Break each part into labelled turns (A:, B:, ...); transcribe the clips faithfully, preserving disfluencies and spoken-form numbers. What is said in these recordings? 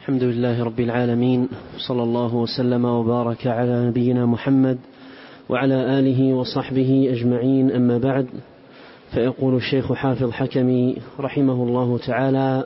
A: الحمد لله رب العالمين، صلى الله وسلم وبارك على نبينا محمد وعلى آله وصحبه أجمعين، أما بعد. فيقول الشيخ حافظ حكمي رحمه الله تعالى: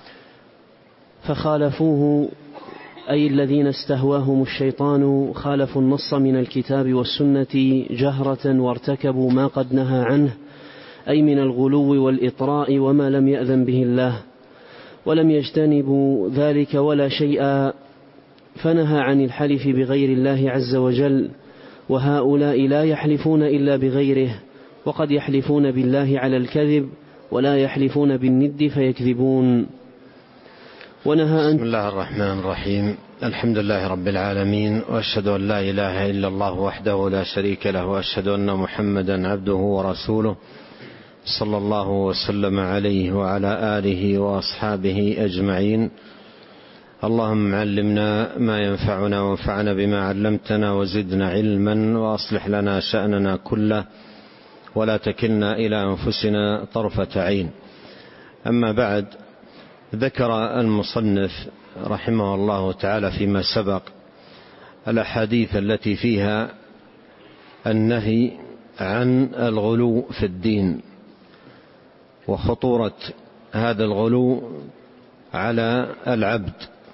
A: فخالفوه أي الذين استهواهم الشيطان خالفوا النص من الكتاب والسنة جهرة وارتكبوا ما قد نهى عنه، أي من الغلو والإطراء وما لم يأذن به الله، ولم يجتنبوا ذلك ولا شيئا، فنهى عن الحلف بغير الله عز وجل. وهؤلاء لا يحلفون إلا بغيره، وقد يحلفون بالله على الكذب ولا يحلفون بالند فيكذبون. ونهى أن
B: بسم الله الرحمن الرحيم. الحمد لله رب العالمين، وأشهد أن لا إله إلا الله وحده لا شريك له، وأشهد أن محمدا عبده ورسوله، صلى الله وسلم عليه وعلى آله وأصحابه أجمعين. اللهم علمنا ما ينفعنا وانفعنا بما علمتنا وزدنا علما، وأصلح لنا شأننا كله ولا تكلنا إلى أنفسنا طرفة عين. أما بعد، ذكر المصنف رحمه الله تعالى فيما سبق الأحاديث التي فيها النهي عن الغلو في الدين، وخطورة هذا الغلو على العبد،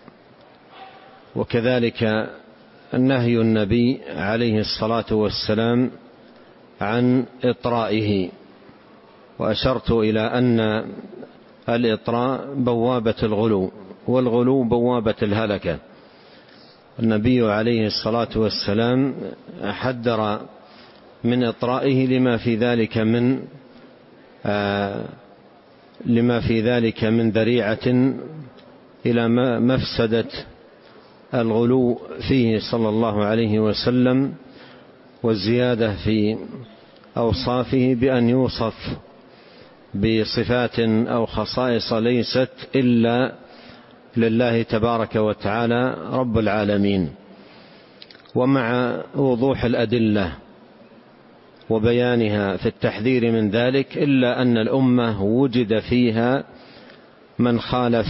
B: وكذلك النهي النبي عليه الصلاة والسلام عن إطرائه. وأشرت إلى أن الإطراء بوابة الغلو، والغلو بوابة الهلكة. النبي عليه الصلاة والسلام حذر من إطرائه لما في ذلك من آه لما في ذلك من ذريعة إلى مفسدة الغلو فيه صلى الله عليه وسلم، والزيادة في أوصافه بأن يوصف بصفات أو خصائص ليست إلا لله تبارك وتعالى رب العالمين. ومع وضوح الأدلة وبيانها في التحذير من ذلك، إلا أن الأمة وجد فيها من خالف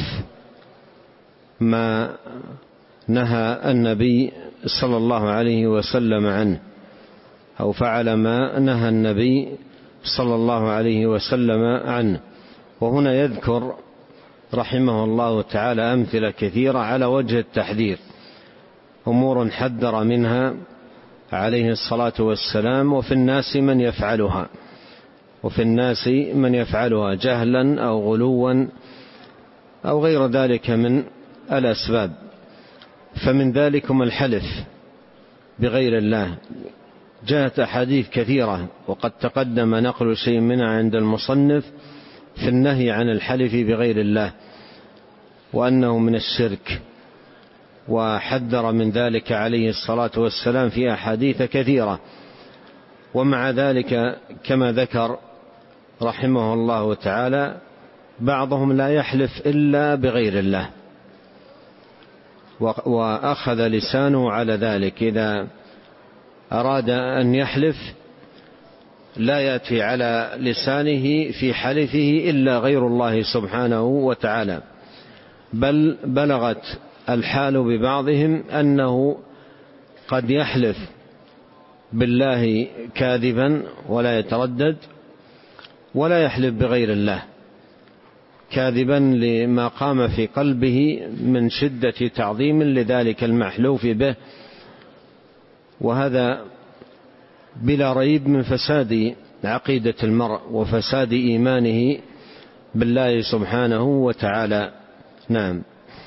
B: ما نهى النبي صلى الله عليه وسلم عنه، أو فعل ما نهى النبي صلى الله عليه وسلم عنه. وهنا يذكر رحمه الله تعالى أمثلة كثيرة على وجه التحذير، أمور حذر منها عليه الصلاة والسلام، وفي الناس من يفعلها وفي الناس من يفعلها جهلا أو غلوا أو غير ذلك من الأسباب. فمن ذلكم الحلف بغير الله. جاءت أحاديث كثيرة، وقد تقدم نقل شيء منها عند المصنف في النهي عن الحلف بغير الله، وأنه من الشرك، وحذر من ذلك عليه الصلاة والسلام في أحاديث كثيرة. ومع ذلك كما ذكر رحمه الله تعالى، بعضهم لا يحلف إلا بغير الله، وأخذ لسانه على ذلك. إذا أراد أن يحلف لا يأتي على لسانه في حلفه إلا غير الله سبحانه وتعالى، بل بلغت الحال ببعضهم أنه قد يحلف بالله كاذبا ولا يتردد، ولا يحلف بغير الله كاذبا لما قام في قلبه من شدة تعظيم لذلك المحلوف به. وهذا بلا ريب من فساد عقيدة المرء وفساد إيمانه بالله سبحانه وتعالى. نعم.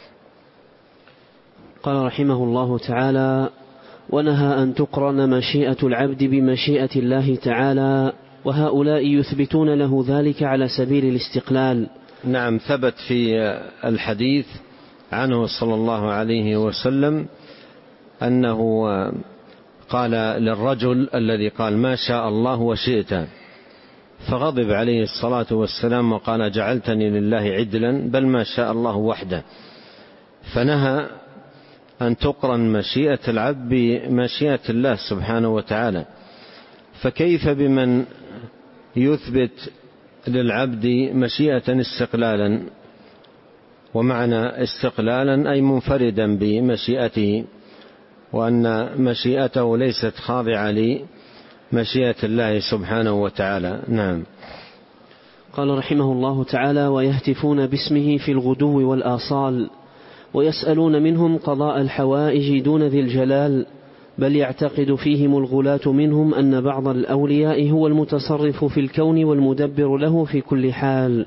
A: قال رحمه الله تعالى: ونهى أن تقرن مشيئة العبد بمشيئة الله تعالى، وهؤلاء يثبتون له ذلك على سبيل الاستقلال.
B: نعم، ثبت في الحديث عنه صلى الله عليه وسلم أنه قال للرجل الذي قال ما شاء الله وشئت، فغضب عليه الصلاة والسلام وقال جعلتني لله عدلا، بل ما شاء الله وحده. فنهى أن تقرن مشيئة العبد بمشيئة الله سبحانه وتعالى. فكيف بمن يثبت للعبد مشيئة استقلالا ومعنى استقلالا أي منفردا بمشيئته، وأن مشيئته ليست خاضعة لمشيئة الله سبحانه وتعالى. نعم.
A: قال رحمه الله تعالى: ويهتفون باسمه في الغدو والآصال، ويسألون منهم قضاء الحوائج دون ذي الجلال، بل يعتقد فيهم الغلاة منهم أن بعض الأولياء هو المتصرف في الكون والمدبر له في كل حال.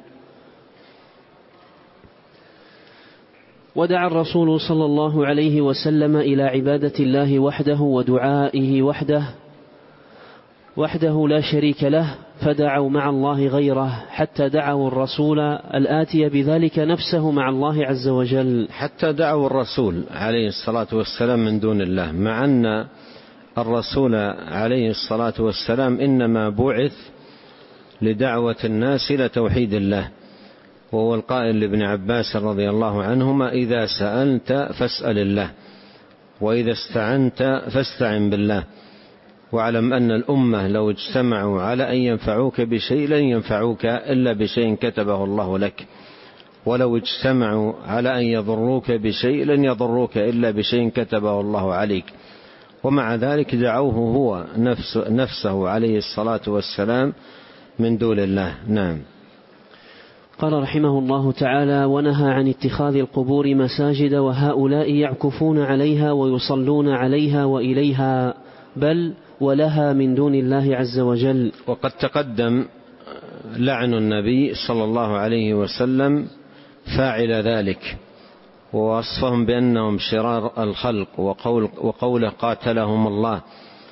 A: ودعا الرسول صلى الله عليه وسلم إلى عبادة الله وحده ودعائه وحده وحده لا شريك له، فدعوا مع الله غيره حتى دعوا الرسول الآتي بذلك نفسه مع الله عز وجل.
B: حتى دعوا الرسول عليه الصلاة والسلام من دون الله، مع أن الرسول عليه الصلاة والسلام إنما بعث لدعوة الناس إلى توحيد الله، وهو القائل لابن عباس رضي الله عنهما: إذا سألت فاسأل الله، وإذا استعنت فاستعن بالله، واعلم أن الأمة لو اجتمعوا على أن ينفعوك بشيء لن ينفعوك إلا بشيء كتبه الله لك، ولو اجتمعوا على أن يضروك بشيء لن يضروك إلا بشيء كتبه الله عليك. ومع ذلك دعوه هو نفسه عليه الصلاة والسلام من دون الله. نعم.
A: قال رحمه الله تعالى: ونهى عن اتخاذ القبور مساجد، وهؤلاء يعكفون عليها ويصلون عليها وإليها، بل ولها من دون الله عز وجل.
B: وقد تقدم لعن النبي صلى الله عليه وسلم فاعل ذلك، ووصفهم بأنهم شرار الخلق، وقول وقوله قاتلهم الله.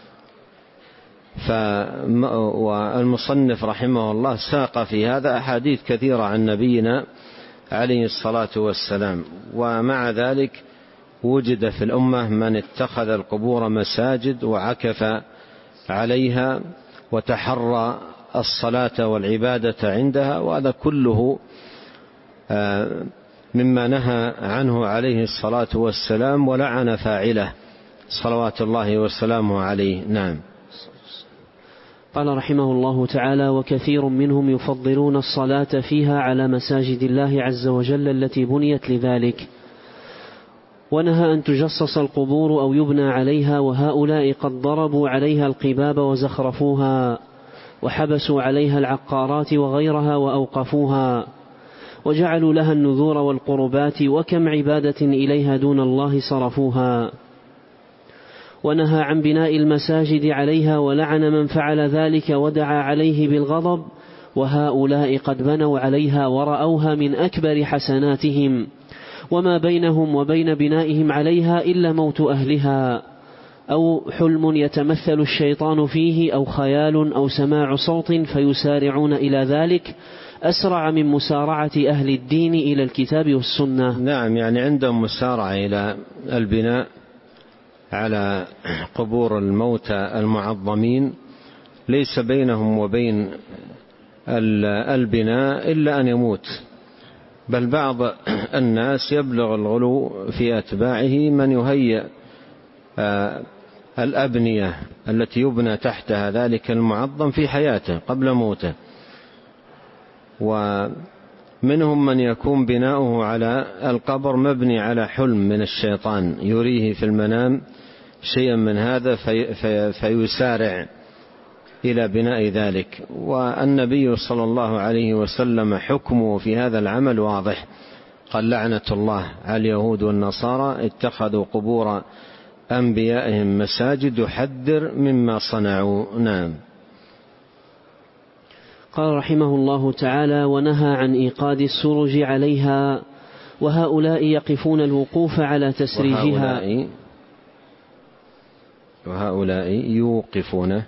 B: والمصنف رحمه الله ساق في هذا أحاديث كثيرة عن نبينا عليه الصلاة والسلام، ومع ذلك وجد في الأمة من اتخذ القبور مساجد وعكف عليها وتحرى الصلاة والعبادة عندها، وهذا كله مما نهى عنه عليه الصلاة والسلام ولعن فاعله صلوات الله وسلامه عليه. نعم.
A: قال رحمه الله تعالى: وكثير منهم يفضلون الصلاة فيها على مساجد الله عز وجل التي بنيت لذلك، ونهى أن تجصص القبور أو يبنى عليها، وهؤلاء قد ضربوا عليها القباب وزخرفوها، وحبسوا عليها العقارات وغيرها وأوقفوها، وجعلوا لها النذور والقربات، وكم عبادة إليها دون الله صرفوها. ونهى عن بناء المساجد عليها، ولعن من فعل ذلك ودعا عليه بالغضب، وهؤلاء قد بنوا عليها ورأوها من أكبر حسناتهم، وما بينهم وبين بنائهم عليها إلا موت أهلها، أو حلم يتمثل الشيطان فيه، أو خيال، أو سماع صوت، فيسارعون إلى ذلك أسرع من مسارعة أهل الدين إلى الكتاب والسنة.
B: نعم، يعني عندهم مسارعة إلى البناء على قبور الموتى المعظمين، ليس بينهم وبين البناء إلا أن يموت، بل بعض الناس يبلغ الغلو في أتباعه من يهيئ الأبنية التي يبنى تحتها ذلك المعظم في حياته قبل موته، ومنهم من يكون بناؤه على القبر مبني على حلم من الشيطان يريه في المنام شيئا من هذا في في فيسارع إلى بناء ذلك. والنبي صلى الله عليه وسلم حكمه في هذا العمل واضح، قال: لعنة الله على اليهود والنصارى اتخذوا قبور أنبيائهم مساجد، يحذر مما صنعوا. نعم.
A: قال رحمه الله تعالى: ونهى عن إيقاد السرج عليها، وهؤلاء يقفون الوقوف على تسريجها.
B: وهؤلاء, وهؤلاء يوقفون.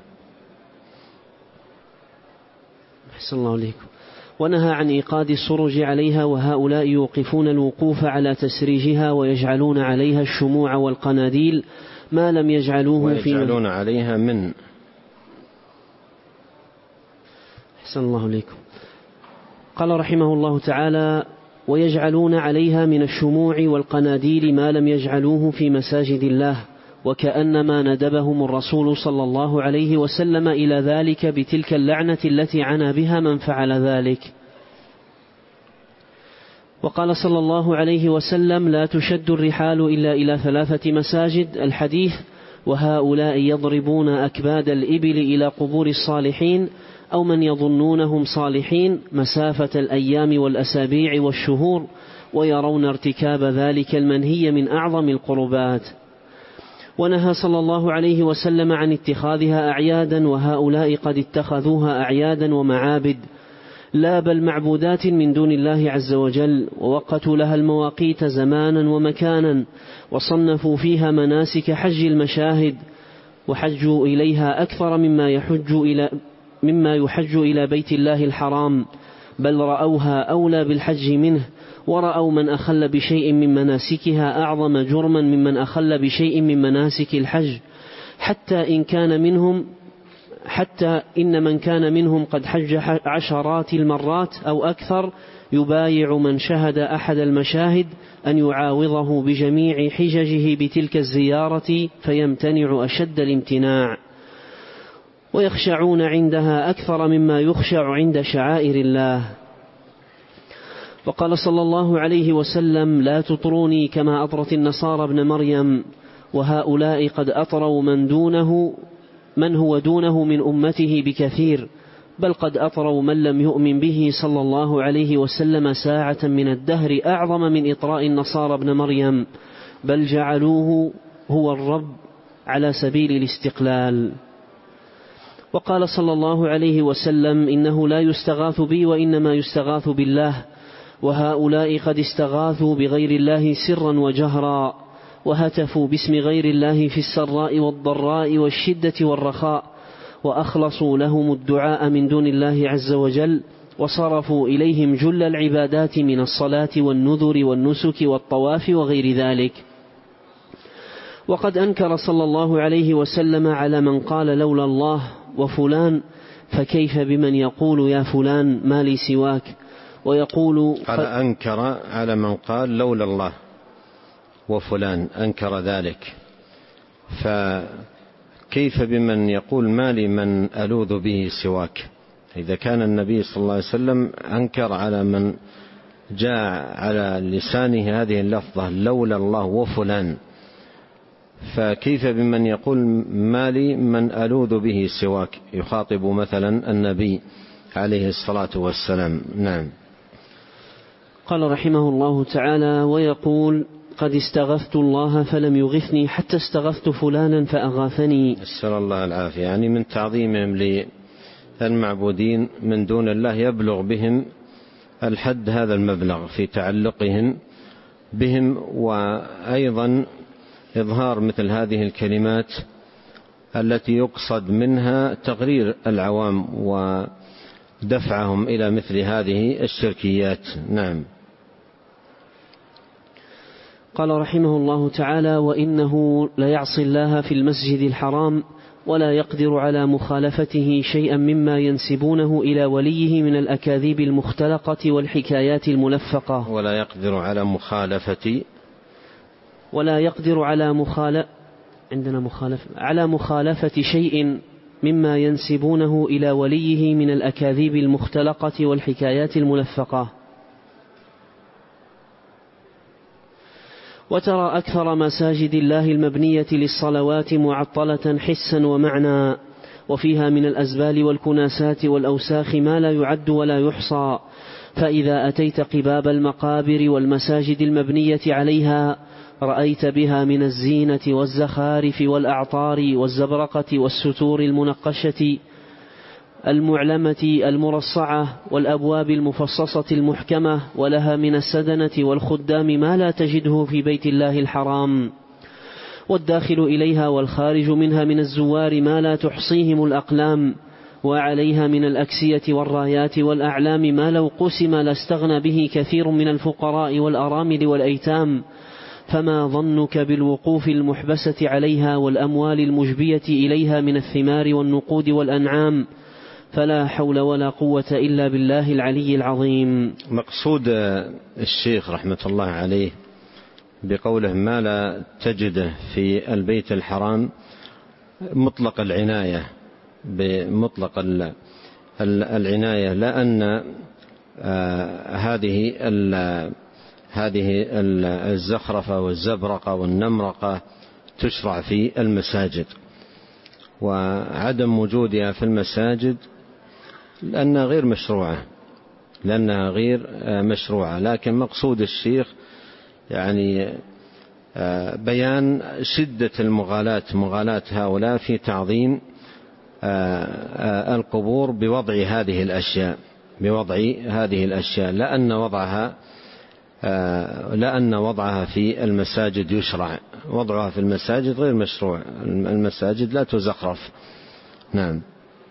A: أحسن الله عليكم. ونهى عن إيقاد السرج عليها، وهؤلاء يوقفون الوقوف على تسريجها، ويجعلون عليها الشموع والقناديل ما لم يجعلوه في
B: ويجعلون عليها من
A: أحسن الله عليكم. قال رحمه الله تعالى: ويجعلون عليها من الشموع والقناديل ما لم يجعلوه في مساجد الله، وكأنما ندبهم الرسول صلى الله عليه وسلم إلى ذلك بتلك اللعنة التي عنا بها من فعل ذلك. وقال صلى الله عليه وسلم: لا تشد الرحال إلا إلى ثلاثة مساجد، الحديث. وهؤلاء يضربون أكباد الإبل إلى قبور الصالحين أو من يظنونهم صالحين مسافة الأيام والأسابيع والشهور، ويرون ارتكاب ذلك المنهي من أعظم القربات. ونهى صلى الله عليه وسلم عن اتخاذها أعيادا، وهؤلاء قد اتخذوها أعيادا ومعابد، لا بل معبودات من دون الله عز وجل، ووقتوا لها المواقيت زمانا ومكانا، وصنفوا فيها مناسك حج المشاهد، وحجوا إليها أكثر مما يحج إلى مما يحج إلى بيت الله الحرام، بل رأوها أولى بالحج منه، ورأوا من أخل بشيء من مناسكها أعظم جرما ممن أخل بشيء من مناسك الحج، حتى إن كان منهم حتى إن من كان منهم قد حج عشرات المرات أو أكثر يبايع من شهد أحد المشاهد أن يعاوضه بجميع حججه بتلك الزيارة، فيمتنع أشد الامتناع، ويخشعون عندها أكثر مما يخشع عند شعائر الله. وقال صلى الله عليه وسلم: لا تطروني كما أطرت النصارى ابن مريم، وهؤلاء قد أطروا من دونه من هو دونه من أمته بكثير، بل قد أطروا من لم يؤمن به صلى الله عليه وسلم ساعة من الدهر أعظم من إطراء النصارى ابن مريم، بل جعلوه هو الرب على سبيل الاستقلال. وقال صلى الله عليه وسلم: إنه لا يستغاث بي وإنما يستغاث بالله، وهؤلاء قد استغاثوا بغير الله سرا وجهرا، وهتفوا باسم غير الله في السراء والضراء والشدة والرخاء، وأخلصوا لهم الدعاء من دون الله عز وجل، وصرفوا إليهم جل العبادات من الصلاة والنذر والنسك والطواف وغير ذلك. وقد أنكر صلى الله عليه وسلم على من قال لولا الله وفلان، فكيف بمن يقول يا فلان ما لي سواك، ويقول
B: قال أنكر على من قال لولا الله وفلان، أنكر ذلك، فكيف بمن يقول ما لي من ألوذ به سواك؟ إذا كان النبي صلى الله عليه وسلم أنكر على من جاء على لسانه هذه اللفظة لولا الله وفلان، فكيف بمن يقول ما لي من ألوذ به سواك، يخاطب مثلا النبي عليه الصلاة والسلام. نعم.
A: قال رحمه الله تعالى: ويقول: قد استغثت الله فلم يغثني حتى استغثت فلانا فأغاثني.
B: نسأل الله العافية. يعني من تعظيمهم للمعبودين من دون الله يبلغ بهم الحد هذا المبلغ في تعلقهم بهم، وأيضا إظهار مثل هذه الكلمات التي يقصد منها تغرير العوام ودفعهم إلى مثل هذه الشركيات. نعم.
A: قال رحمه الله تعالى: وإنه ليعصي الله في المسجد الحرام ولا يقدر على مخالفته شيئا مما ينسبونه إلى وليه من الأكاذيب المختلقة والحكايات الملفقة.
B: ولا يقدر على مخالفة
A: ولا يقدر على مخالف عندنا مخالف على مخالفة شيء مما ينسبونه إلى وليه من الأكاذيب المختلقة والحكايات الملفقة. وترى أكثر مساجد الله المبنية للصلوات معطلة حسا ومعنى، وفيها من الأزبال والكناسات والأوساخ ما لا يعد ولا يحصى، فإذا أتيت قباب المقابر والمساجد المبنية عليها رأيت بها من الزينة والزخارف والأعطار والزبرقة والستور المنقشة المعلمة المرصعة والأبواب المفصصة المحكمة، ولها من السدنة والخدام ما لا تجده في بيت الله الحرام، والداخل إليها والخارج منها من الزوار ما لا تحصيهم الأقلام، وعليها من الأكسية والرايات والأعلام ما لو قسم لاستغنى به كثير من الفقراء والأرامل والأيتام، فما ظنك بالوقوف المحبسة عليها والأموال المجبية إليها من الثمار والنقود والأنعام، فلا حول ولا قوة إلا بالله العلي العظيم.
B: مقصود الشيخ رحمة الله عليه بقوله ما لا تجده في البيت الحرام مطلق العناية، بمطلق العناية، لأن هذه هذه الزخرفة والزبرقة والنمرقة تشرع في المساجد، وعدم وجودها في المساجد لأنها غير مشروعة لأنها غير مشروعة لكن مقصود الشيخ يعني بيان شدة المغالاة مغالاة هؤلاء في تعظيم القبور بوضع هذه الأشياء بوضع هذه الأشياء لأن وضعها لأن وضعها في المساجد يشرع، وضعها في المساجد غير مشروع، المساجد لا تزخرف. نعم.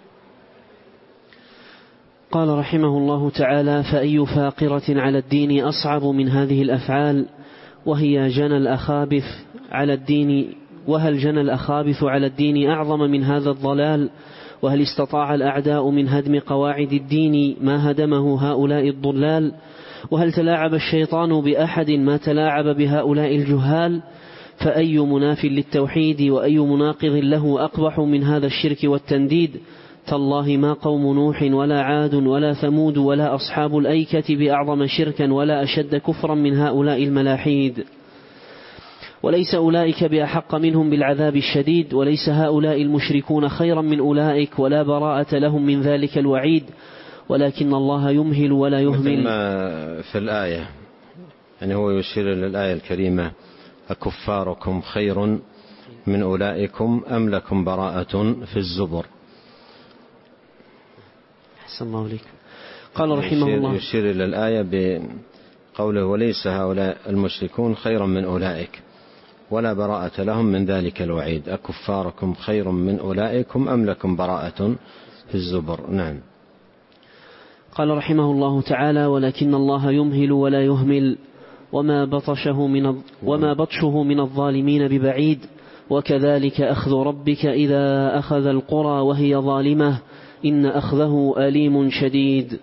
A: قال رحمه الله تعالى: فأي فاقرة على الدين أصعب من هذه الأفعال، وهي جنى الأخابث على الدين وهل جنى الأخابث على الدين أعظم من هذا الضلال؟ وهل استطاع الأعداء من هدم قواعد الدين ما هدمه هؤلاء الضلال؟ وهل تلاعب الشيطان بأحد ما تلاعب بهؤلاء الجهال؟ فأي مناف للتوحيد وأي مناقض له أقبح من هذا الشرك والتنديد؟ تالله ما قوم نوح ولا عاد ولا ثمود ولا أصحاب الأيكة بأعظم شركا ولا أشد كفرا من هؤلاء الملاحيد. وليس أولئك بأحق منهم بالعذاب الشديد، وليس هؤلاء المشركون خيرا من أولئك، ولا براءة لهم من ذلك الوعيد، ولكن الله يمهل ولا يهمل.
B: مثل ما في الآية يعني هو يشير للآية الكريمة: أكفاركم خير من أولئكم أم لكم براءة في الزبر.
A: أحسن الله عليكم. قال رحمه الله
B: يشير إلى الآية بقوله: وليس هؤلاء المشركون خيرا من أولئك ولا براءة لهم من ذلك الوعيد، أكفاركم خير من أولئكم أم لكم براءة في الزبر. نعم.
A: قال رحمه الله تعالى: ولكن الله يمهل ولا يهمل، وما بطشه من وما بطشه من الظالمين ببعيد، وكذلك أخذ ربك إذا أخذ القرى وهي ظالمة إن أخذه أليم شديد.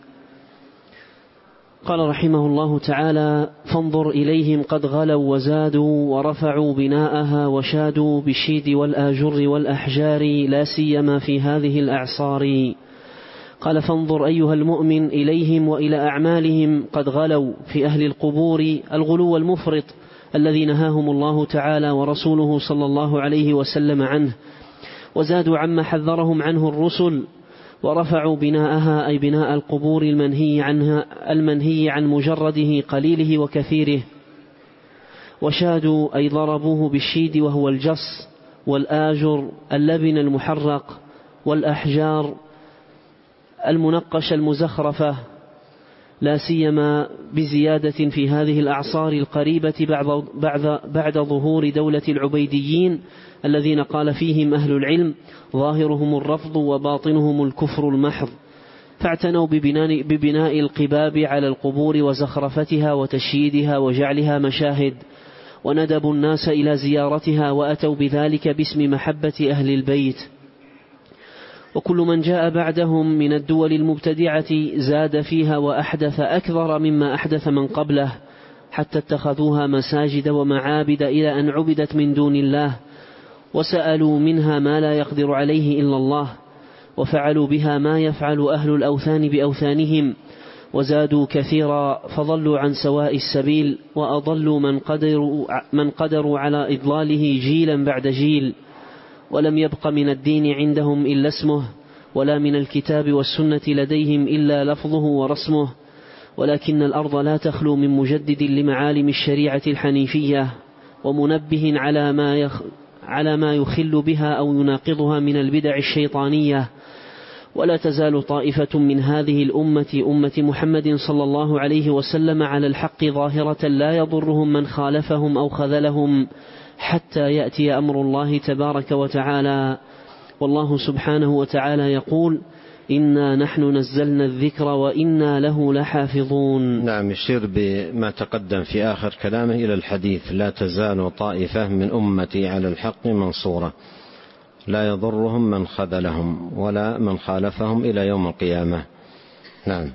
A: قال رحمه الله تعالى: فانظر إليهم قد غلوا وزادوا ورفعوا بناءها وشادوا بالشيد والآجر والأحجار لا سيما في هذه الأعصار. قال: فانظر أيها المؤمن إليهم وإلى أعمالهم قد غلوا في أهل القبور الغلو المفرط الذي نهاهم الله تعالى ورسوله صلى الله عليه وسلم عنه، وزادوا عما حذرهم عنه الرسل، ورفعوا بناءها أي بناء القبور المنهي عنها المنهي عن مجرده قليله وكثيره، وشادوا أي ضربوه بالشيد وهو الجص، والآجر اللبن المحرق، والأحجار المنقشة المزخرفة، لا سيما بزيادة في هذه الأعصار القريبة بعد, بعد, بعد ظهور دولة العبيديين الذين قال فيهم أهل العلم: ظاهرهم الرفض وباطنهم الكفر المحض. فاعتنوا ببناء, ببناء القباب على القبور وزخرفتها وتشييدها وجعلها مشاهد، وندبوا الناس إلى زيارتها، وأتوا بذلك باسم محبة أهل البيت. وكل من جاء بعدهم من الدول المبتدعة زاد فيها وأحدث أكثر مما أحدث من قبله، حتى اتخذوها مساجد ومعابد إلى أن عبدت من دون الله، وسألوا منها ما لا يقدر عليه إلا الله، وفعلوا بها ما يفعل أهل الأوثان بأوثانهم، وزادوا كثيرا فضلوا عن سواء السبيل، وأضلوا من قدروا, من قدروا على إضلاله جيلا بعد جيل. ولم يبق من الدين عندهم إلا اسمه، ولا من الكتاب والسنة لديهم إلا لفظه ورسمه، ولكن الأرض لا تخلو من مجدد لمعالم الشريعة الحنيفية، ومنبه على ما يخ على ما يخل بها أو يناقضها من البدع الشيطانية. ولا تزال طائفة من هذه الأمة أمة محمد صلى الله عليه وسلم على الحق ظاهرة لا يضرهم من خالفهم أو خذلهم، حتى يأتي أمر الله تبارك وتعالى. والله سبحانه وتعالى يقول: إنا نحن نزلنا الذكر وإنا له لحافظون.
B: نعم. يشير بما تقدم في آخر كلامه إلى الحديث: لا تزال طائفة من أمتي على الحق منصورة لا يضرهم من خذلهم ولا من خالفهم إلى يوم القيامة. نعم.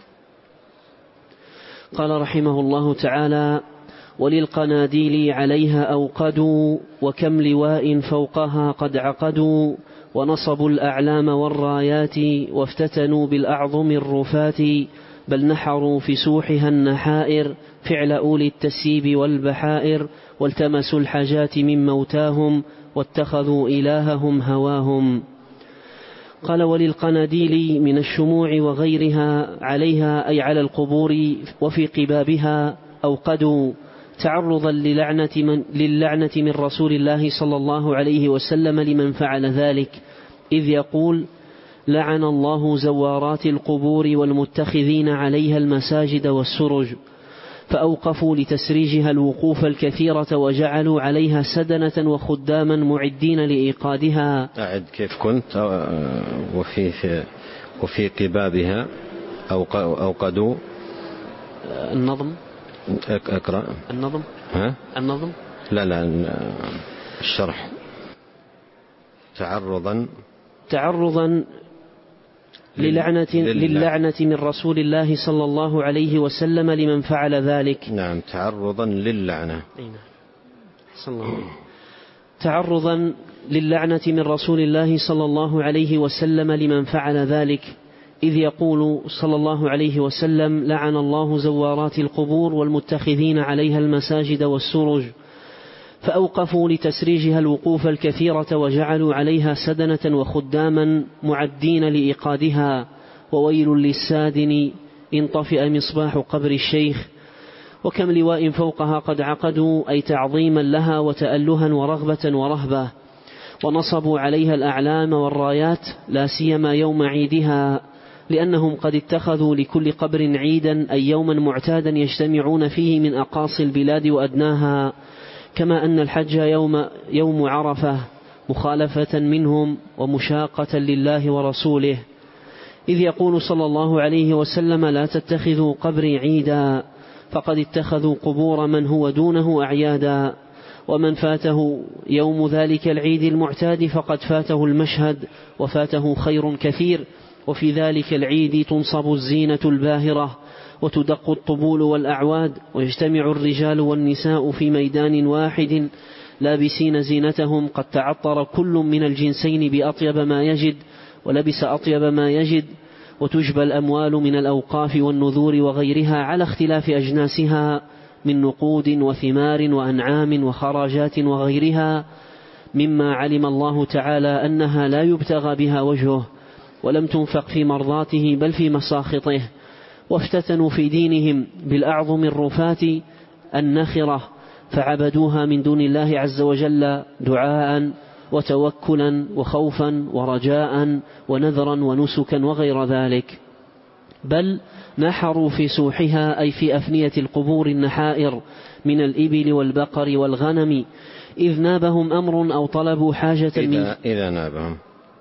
A: قال رحمه الله تعالى: وللقناديل عليها أوقدوا، وكم لواء فوقها قد عقدوا، ونصبوا الأعلام والرايات، وافتتنوا بالأعظم الرفات، بل نحروا في سوحها النحائر فعل أولي التسيب والبحائر، والتمسوا الحاجات من موتاهم واتخذوا إلههم هواهم. قال: وللقناديل من الشموع وغيرها عليها أي على القبور وفي قبابها أوقدوا تعرضا للعنة من, للعنة من رسول الله صلى الله عليه وسلم لمن فعل ذلك، إذ يقول: لعن الله زوارات القبور والمتخذين عليها المساجد والسرج، فأوقفوا لتسريجها الوقوف الكثيرة وجعلوا عليها سدنة وخداما معدين لإيقادها.
B: أعد كيف كنت وفي, وفي قبابها أوقدوا
A: النظم.
B: أقرأ
A: النظم.
B: ها؟
A: النظم
B: لا لا الشرح. تعرضا
A: تعرضا للعنة, للعنة من رسول الله صلى الله عليه وسلم لمن فعل ذلك.
B: نعم، تعرضا للعنة.
A: صلى الله عليه وسلم. تعرضا للعنة من رسول الله صلى الله عليه وسلم لمن فعل ذلك، إذ يقول صلى الله عليه وسلم: لعن الله زوارات القبور والمتخذين عليها المساجد والسرج، فأوقفوا لتسريجها الوقوف الكثيرة وجعلوا عليها سدنة وخداما معدين لإيقادها، وويل للسادن إن طفئ مصباح قبر الشيخ. وكم لواء فوقها قد عقدوا، أي تعظيما لها وتألها ورغبة ورهبة، ونصبوا عليها الأعلام والرايات لا سيما يوم عيدها، لأنهم قد اتخذوا لكل قبر عيدا أي يوما معتادا يجتمعون فيه من أقاصي البلاد وأدناها، كما أن الحج يوم, يوم عرفة، مخالفة منهم ومشاقة لله ورسوله، إذ يقول صلى الله عليه وسلم: لا تتخذوا قبري عيدا، فقد اتخذوا قبور من هو دونه أعيادا، ومن فاته يوم ذلك العيد المعتاد فقد فاته المشهد وفاته خير كثير. وفي ذلك العيد تنصب الزينة الباهرة وتدق الطبول والأعواد، ويجتمع الرجال والنساء في ميدان واحد لابسين زينتهم، قد تعطر كل من الجنسين بأطيب ما يجد ولبس أطيب ما يجد، وتجبى الأموال من الأوقاف والنذور وغيرها على اختلاف أجناسها من نقود وثمار وأنعام وخراجات وغيرها، مما علم الله تعالى أنها لا يبتغى بها وجهه، ولم تنفق في مرضاته بل في مساخطه. وافتتنوا في دينهم بالأعظم الرفات النخرة، فعبدوها من دون الله عز وجل دعاء وتوكلا وخوفا ورجاء ونذرا ونسكا وغير ذلك، بل نحروا في سوحها أي في أفنية القبور النحائر من الإبل والبقر والغنم، إذ نابهم أمر أو طلبوا حاجة
B: إذا,
A: من
B: إذا نابهم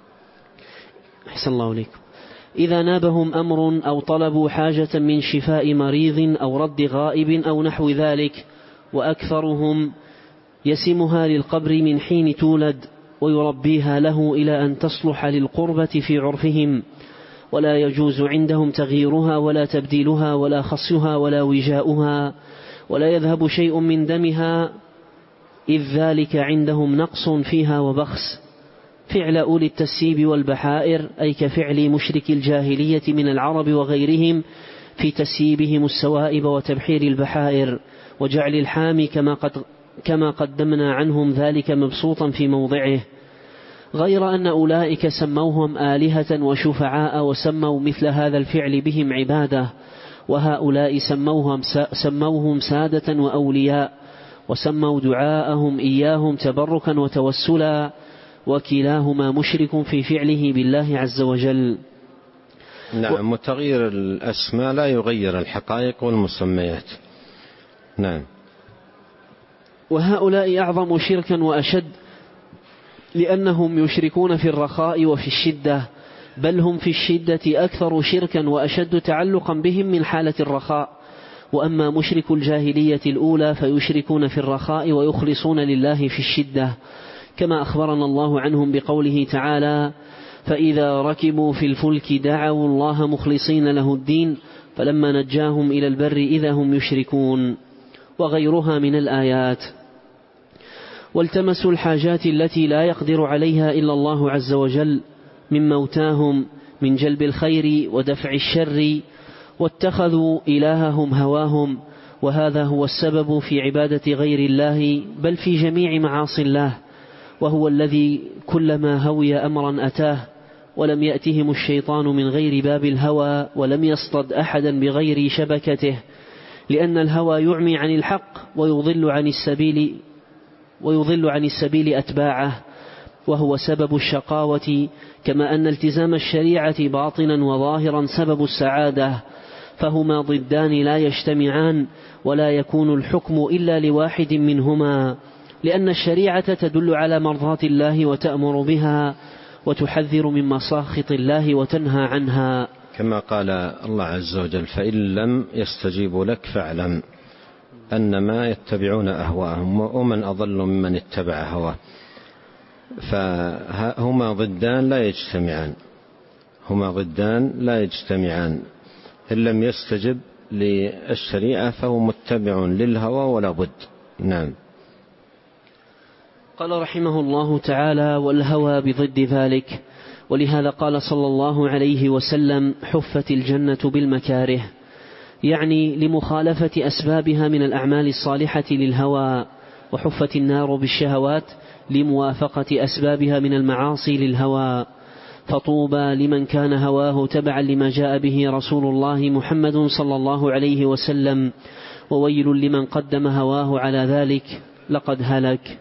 A: أحسن الله عليكم إذا نابهم أمر أو طلبوا حاجة من شفاء مريض أو رد غائب أو نحو ذلك، وأكثرهم يسمها للقبر من حين تولد ويربيها له إلى أن تصلح للقربة في عرفهم، ولا يجوز عندهم تغييرها ولا تبديلها ولا خصها ولا وجاؤها، ولا يذهب شيء من دمها، إذ ذلك عندهم نقص فيها وبخس. فعل أولي التسيب والبحائر أي كفعل مشرك الجاهلية من العرب وغيرهم في تسييبهم السوائب وتبحير البحائر وجعل الحامي كما, قد كما قدمنا عنهم ذلك مبسوطا في موضعه، غير أن أولئك سموهم آلهة وشفعاء وسموا مثل هذا الفعل بهم عبادة، وهؤلاء سموهم, سموهم سادة وأولياء، وسموا دعاءهم إياهم تبركا وتوسلا، وكلاهما مشرك في فعله بالله عز وجل.
B: نعم، وتغيير الأسماء لا يغير الحقائق والمسميات. نعم.
A: وهؤلاء أعظم شركا وأشد، لأنهم يشركون في الرخاء وفي الشدة، بل هم في الشدة أكثر شركا وأشد تعلقا بهم من حالة الرخاء. وأما مشرك الجاهلية الأولى فيشركون في الرخاء ويخلصون لله في الشدة، كما أخبرنا الله عنهم بقوله تعالى: فإذا ركبوا في الفلك دعوا الله مخلصين له الدين فلما نجاهم إلى البر إذا هم يشركون، وغيرها من الآيات. والتمسوا الحاجات التي لا يقدر عليها إلا الله عز وجل من موتاهم من جلب الخير ودفع الشر واتخذوا إلههم هواهم، وهذا هو السبب في عبادة غير الله بل في جميع معاصي الله، وهو الذي كلما هوي أمرا أتاه، ولم يأتهم الشيطان من غير باب الهوى، ولم يصطد أحدا بغير شبكته، لأن الهوى يعمي عن الحق ويضل عن السبيل ويضل عن السبيل أتباعه، وهو سبب الشقاوة، كما أن التزام الشريعة باطنا وظاهرا سبب السعادة، فهما ضدان لا يجتمعان، ولا يكون الحكم إلا لواحد منهما، لأن الشريعة تدل على مرضاة الله وتأمر بها، وتحذر من مساخط الله وتنهى عنها،
B: كما قال الله عز وجل: فإن لم يستجيبوا لك فاعلم أنما يتبعون أهواءهم ومن أضل ممن اتبع هواه. فهما ضدان لا يجتمعان، هما ضدان لا يجتمعان، إن لم يستجب للشريعة فهو متبع للهوى ولا بد. نعم.
A: قال رحمه الله تعالى: والهوى بضد ذلك، ولهذا قال صلى الله عليه وسلم: حفت الجنة بالمكاره، يعني لمخالفة أسبابها من الأعمال الصالحة للهوى، وحفت النار بالشهوات لموافقة أسبابها من المعاصي للهوى، فطوبى لمن كان هواه تبعا لما جاء به رسول الله محمد صلى الله عليه وسلم، وويل لمن قدم هواه على ذلك لقد هلك.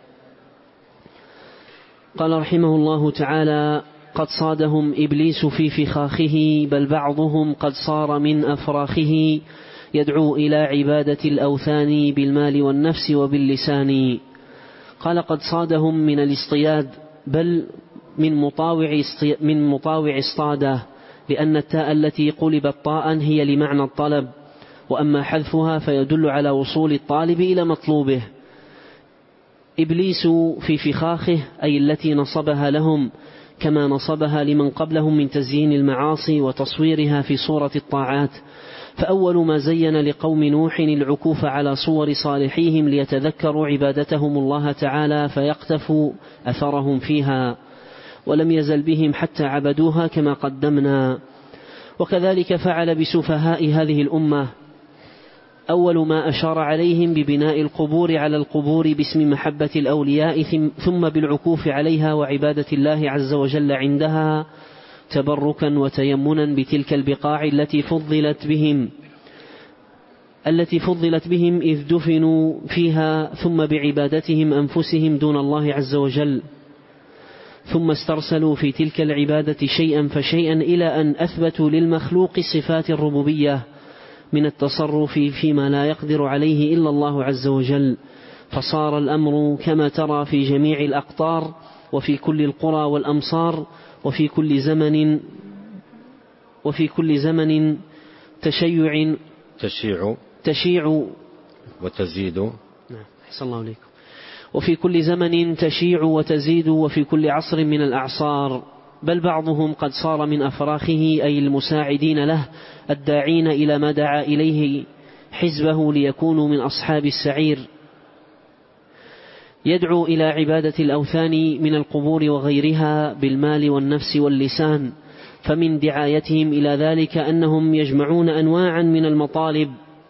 A: قال رحمه الله تعالى: قد صادهم إبليس في فخاخه، بل بعضهم قد صار من أفراخه، يدعو إلى عبادة الأوثان بالمال والنفس وباللسان. قال: قد صادهم من الاصطياد، بل من مطاوع من مطاوع اصطاده، لأن التاء التي قلبت طاء هي لمعنى الطلب، وأما حذفها فيدل على وصول الطالب إلى مطلوبه. إبليس في فخاخه أي التي نصبها لهم، كما نصبها لمن قبلهم من تزيين المعاصي وتصويرها في صورة الطاعات. فأول ما زين لقوم نوح العكوف على صور صالحيهم ليتذكروا عبادتهم الله تعالى فيقتفوا أثرهم فيها، ولم يزل بهم حتى عبدوها كما قدمنا. وكذلك فعل بسفهاء هذه الأمة، أول ما أشار عليهم ببناء القبور على القبور باسم محبة الأولياء، ثم بالعكوف عليها وعبادة الله عز وجل عندها تبركا وتيمنا بتلك البقاع التي فضلت بهم التي فضلت بهم إذ دفنوا فيها، ثم بعبادتهم أنفسهم دون الله عز وجل، ثم استرسلوا في تلك العبادة شيئا فشيئا إلى أن أثبتوا للمخلوق صفات الربوبية من التصرف فيما لا يقدر عليه إلا الله عز وجل. فصار الأمر كما ترى في جميع الأقطار وفي كل القرى والأمصار وفي كل زمن وفي كل زمن تشيع
B: تشيع
A: تشيع
B: وتزيد.
A: نعم، أحسن الله عليكم. وفي كل زمن تشيع وتزيد، وفي كل عصر من الأعصار. بل بعضهم قد صار من أفراخه أي المساعدين له، الداعين إلى ما دعا إليه حزبه ليكونوا من أصحاب السعير، يدعو إلى عبادة الأوثان من القبور وغيرها بالمال والنفس واللسان. فمن دعايتهم إلى ذلك أنهم يجمعون أنواعا من المطالب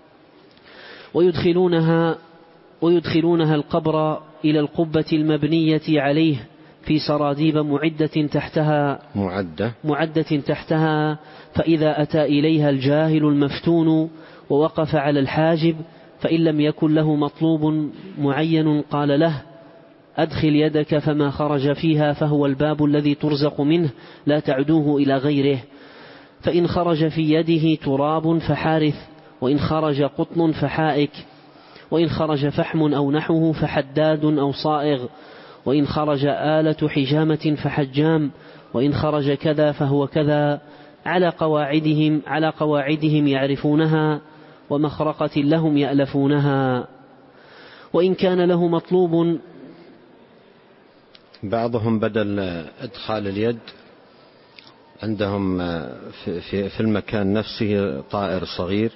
A: ويدخلونها ويدخلونها القبر إلى القبة المبنية عليه في سراديب معدة تحتها
B: معدة
A: معدة تحتها فإذا أتى إليها الجاهل المفتون ووقف على الحاجب، فإن لم يكن له مطلوب معين قال له: أدخل يدك، فما خرج فيها فهو الباب الذي ترزق منه، لا تعدوه إلى غيره. فإن خرج في يده تراب فحارث، وإن خرج قطن فحائك، وإن خرج فحم أو نحوه فحداد أو صائغ، وإن خرج آلة حجامة فحجام، وإن خرج كذا فهو كذا، على قواعدهم على قواعدهم يعرفونها، ومخرقة لهم يألفونها. وإن كان له مطلوب،
B: بعضهم بدل إدخال اليد عندهم في, في, في المكان نفسه طائر صغير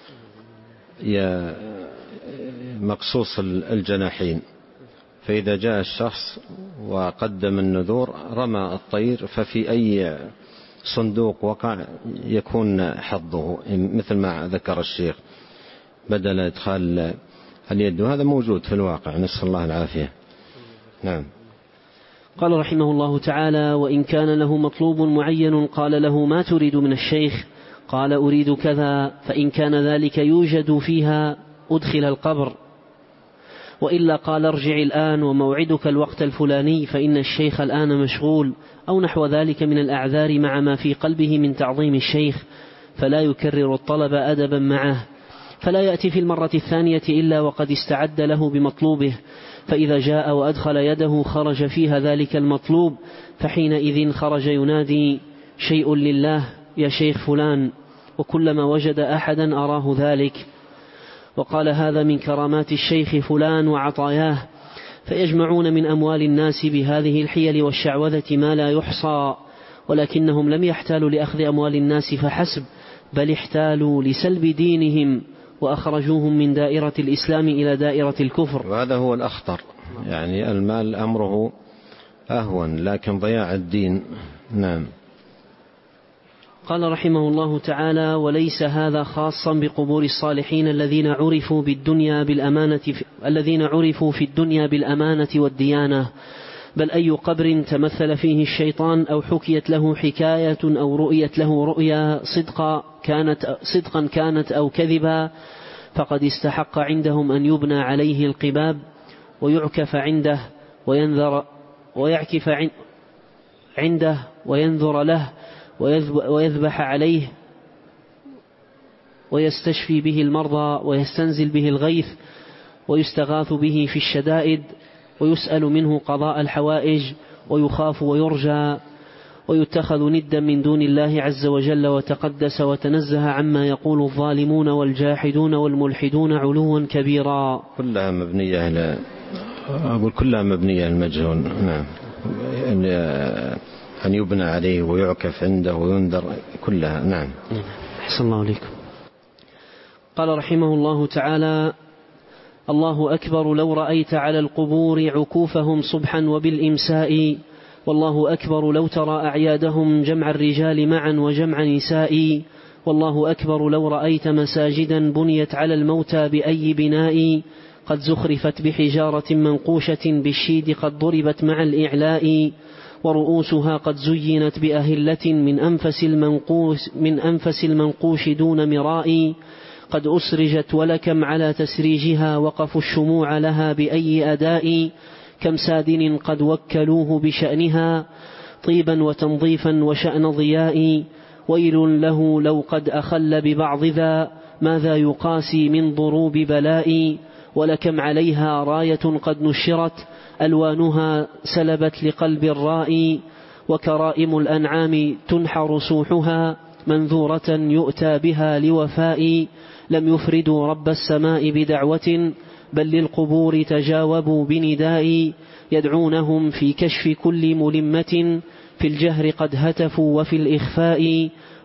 B: مقصوص الجناحين، فإذا جاء الشخص وقدم النذور رمى الطير، ففي أي صندوق وقع يكون حظه مثل ما ذكر الشيخ بدل إدخال اليد، وهذا موجود في الواقع، نسأل الله العافية. نعم.
A: قال رحمه الله تعالى: وإن كان له مطلوب معين قال له: ما تريد من الشيخ؟ قال: أريد كذا، فإن كان ذلك يوجد فيها أدخل القبر، وإلا قال: ارجع الآن وموعدك الوقت الفلاني فإن الشيخ الآن مشغول، أو نحو ذلك من الأعذار مع ما في قلبه من تعظيم الشيخ، فلا يكرر الطلب أدبا معه، فلا يأتي في المرة الثانية إلا وقد استعد له بمطلوبه، فإذا جاء وأدخل يده خرج فيها ذلك المطلوب، فحينئذ خرج ينادي: شيء لله يا شيخ فلان، وكلما وجد أحدا أراه ذلك. وقال: هذا من كرامات الشيخ فلان وعطاياه، فيجمعون من أموال الناس بهذه الحيل والشعوذة ما لا يحصى، ولكنهم لم يحتالوا لأخذ أموال الناس فحسب، بل احتالوا لسلب دينهم وأخرجوهم من دائرة الإسلام إلى دائرة الكفر.
B: وهذا هو الأخطر، يعني المال أمره أهون، لكن ضياع الدين. نعم.
A: قال رحمه الله تعالى: وليس هذا خاصا بقبور الصالحين الذين عرفوا بالدنيا بالأمانة في الذين عرفوا في الدنيا بالأمانة والديانة، بل أي قبر تمثل فيه الشيطان أو حكيت له حكاية أو رؤيت له رؤيا صدقا كانت صدقا كانت أو كذبا، فقد استحق عندهم أن يبنى عليه القباب ويعكف عنده وينذر ويعكف عنده وينذر له ويذبح عليه ويستشفي به المرضى ويستنزل به الغيث ويستغاث به في الشدائد ويسأل منه قضاء الحوائج ويخاف ويرجى، ويتخذ ندا من دون الله عز وجل وتقدس وتنزه عما يقول الظالمون والجاحدون والملحدون علوا كبيرا.
B: كلها مبنية ل... أقول كلها مبنية المجهول. نعم. أن يبنى عليه ويعكف عنده وينذر، كلها. نعم.
A: أحسن الله عليكم. قال رحمه الله تعالى: الله أكبر لو رأيت على القبور عكوفهم صبحا وبالإمساء، والله أكبر لو ترى أعيادهم جمع الرجال معا وجمع نساء، والله أكبر لو رأيت مساجدا بنيت على الموتى بأي بناء، قد زخرفت بحجارة منقوشة بالشيد قد ضربت مع الإعلاء، ورؤوسها قد زينت بأهلة من أنفس المنقوش, من أنفس المنقوش دون مراء، قد أسرجت ولكم على تسريجها وقفوا الشموع لها بأي أداء، كم سادن قد وكلوه بشأنها طيبا وتنظيفا وشأن ضياء، ويل له لو قد أخل ببعض ذا ماذا يقاسي من ضروب بلاء، ولكم عليها راية قد نشرت ألوانها سلبت لقلب الرائي، وكرائم الأنعام تنحر سوحها منذورة يؤتى بها لوفاء، لم يفردوا رب السماء بدعوة بل للقبور تجاوبوا بنداء، يدعونهم في كشف كل ملمة في الجهر قد هتفوا وفي الإخفاء،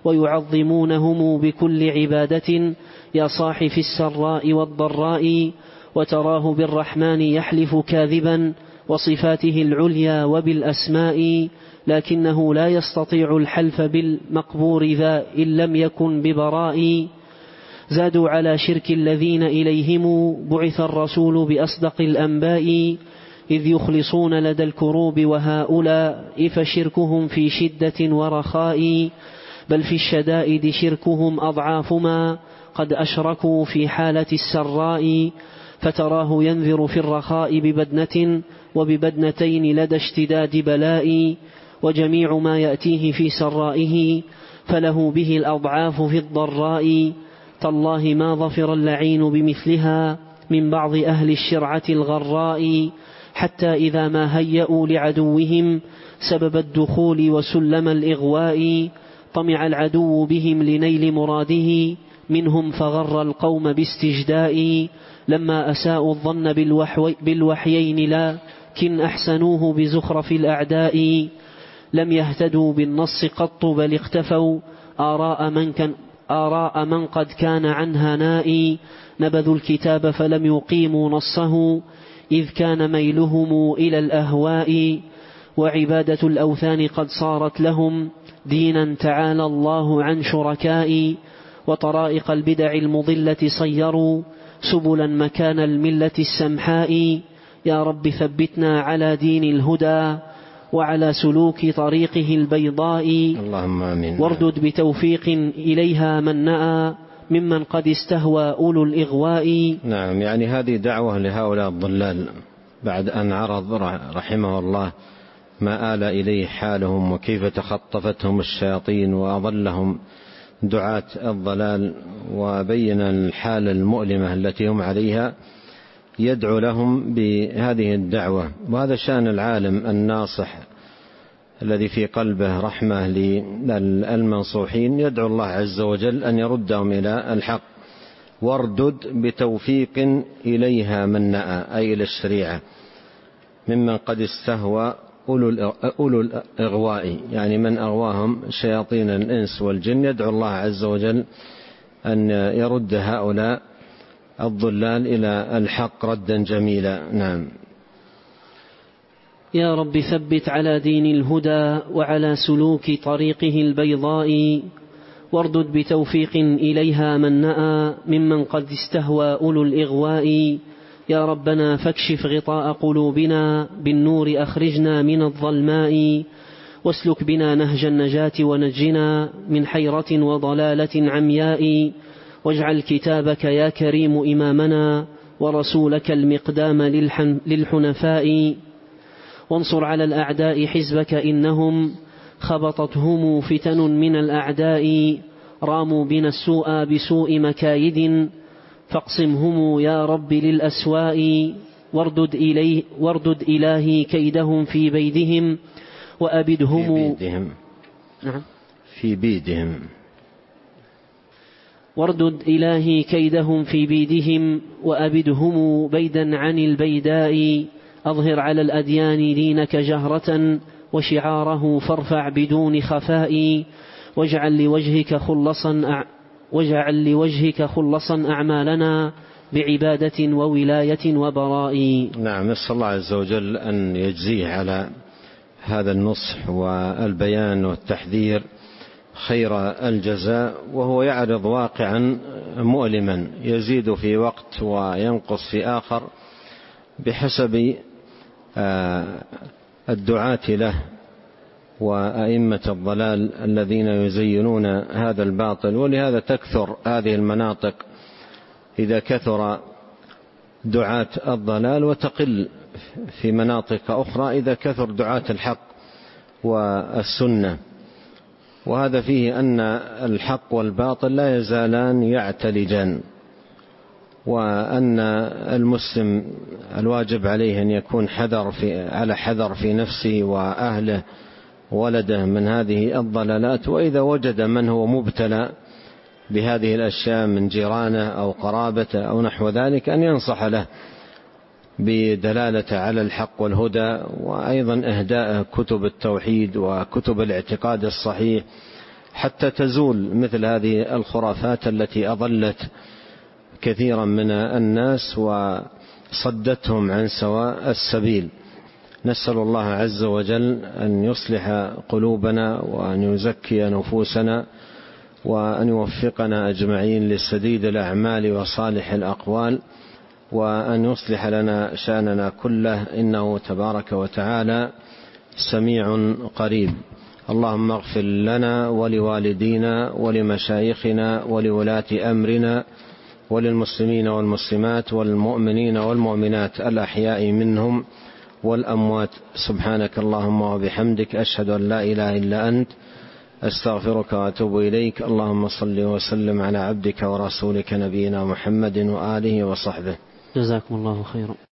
A: ويعظمونهم بكل عبادة يا صاح في السراء والضراء، وتراه بالرحمن يحلف كاذبا وصفاته العليا وبالأسماء، لكنه لا يستطيع الحلف بالمقبور ذا إن لم يكن ببراء، زادوا على شرك الذين إليهم بعث الرسول بأصدق الأنباء، إذ يخلصون لدى الكروب وهؤلاء فشركهم في شدة ورخاء، بل في الشدائد شركهم أضعاف ما قد أشركوا في حالة السراء، فتراه ينذر في الرخاء ببدنة وببدنتين لدى اشتداد بلاء، وجميع ما يأتيه في سرائه فله به الأضعاف في الضراء، تالله ما ظفر اللعين بمثلها من بعض أهل الشرعة الغراء، حتى إذا ما هيأوا لعدوهم سبب الدخول وسلم الإغواء، طمع العدو بهم لنيل مراده منهم فغر القوم باستجداء، لما أساءوا الظن بالوحيين لكن أحسنوه بزخرف الأعداء، لم يهتدوا بالنص قط بل اختفوا آراء من, كان آراء من قد كان عنها نائي، نبذوا الكتاب فلم يقيموا نصه إذ كان ميلهم إلى الأهواء، وعبادة الأوثان قد صارت لهم دينا تعالى الله عن شركائي، وطرائق البدع المضلة صيروا سبلا مكان الملة السمحاء. يا رب ثبتنا على دين الهدى وعلى سلوك طريقه البيضاء،
B: اللهم آمين.
A: واردد بتوفيق إليها من نأى ممن قد استهوى أولو الإغواء.
B: نعم، يعني هذه دعوة لهؤلاء الضلال بعد أن عرض رحمه الله ما آل إليه حالهم وكيف تخطفتهم الشياطين وأضلهم دعاة الضلال، وبين الحال المؤلمة التي هم عليها، يدعو لهم بهذه الدعوة. وهذا شأن العالم الناصح الذي في قلبه رحمة للمنصوحين، يدعو الله عز وجل أن يردهم إلى الحق. واردد بتوفيق إليها من نأى، أي إلى الشريعة، ممن قد استهوى أولو الإغواء، يعني من أغواهم شياطين الإنس والجن. يدعو الله عز وجل أن يرد هؤلاء الضلال إلى الحق ردا جميلا. نعم.
A: يا رب ثبت على دين الهدى وعلى سلوك طريقه البيضاء، واردد بتوفيق إليها من نأى ممن قد استهوى أولو الإغواء. يا ربنا فاكشف غطاء قلوبنا بالنور، أخرجنا من الظلماء، واسلك بنا نهج النجاة ونجنا من حيرة وضلالة عمياء. واجعل كتابك يا كريم إمامنا ورسولك المقدام للحنفاء. وانصر على الأعداء حزبك إنهم خبطتهم فتن من الأعداء، راموا بنا السوء بسوء مكايد فاقسمهم يا رب للأسواء. واردد, إليه واردد إلهي كيدهم في بيدهم وأبدهم
B: في بيدهم,
A: نعم
B: في بيدهم
A: واردد إلهي كيدهم في بيدهم وأبدهم بيدا عن البيداء. أظهر على الأديان دينك جهرة وشعاره فارفع بدون خفاء. واجعل لوجهك خلصا أع... واجعل لوجهك خلصا أعمالنا بعبادة وولاية وبراء.
B: نعم، نسأل الله عز وجل أن يجزيه على هذا النصح والبيان والتحذير خير الجزاء، وهو يعرض واقعا مؤلما يزيد في وقت وينقص في آخر بحسب الدعاة له وأئمة الضلال الذين يزينون هذا الباطل. ولهذا تكثر هذه المناطق إذا كثر دعاة الضلال، وتقل في مناطق أخرى إذا كثر دعاة الحق والسنة. وهذا فيه أن الحق والباطل لا يزالان يعتلجان، وأن المسلم الواجب عليه أن يكون حذر في على حذر في نفسه وأهله ولده من هذه الضلالات. وإذا وجد من هو مبتلى بهذه الأشياء من جيرانه أو قرابته أو نحو ذلك أن ينصح له بدلالة على الحق والهدى، وأيضا إهداء كتب التوحيد وكتب الاعتقاد الصحيح حتى تزول مثل هذه الخرافات التي أضلت كثيرا من الناس وصدتهم عن سواء السبيل. نسأل الله عز وجل أن يصلح قلوبنا وأن يزكي نفوسنا وأن يوفقنا أجمعين لسديد الأعمال وصالح الأقوال، وأن يصلح لنا شأننا كله، إنه تبارك وتعالى سميع قريب. اللهم اغفر لنا ولوالدينا ولمشايخنا ولولاة أمرنا وللمسلمين والمسلمات والمؤمنين والمؤمنات الأحياء منهم والأموات. سبحانك اللهم وبحمدك، أشهد أن لا إله إلا أنت، أستغفرك وأتوب إليك. اللهم صل وسلم على عبدك ورسولك نبينا محمد وآله وصحبه.
A: جزاكم الله خيرا.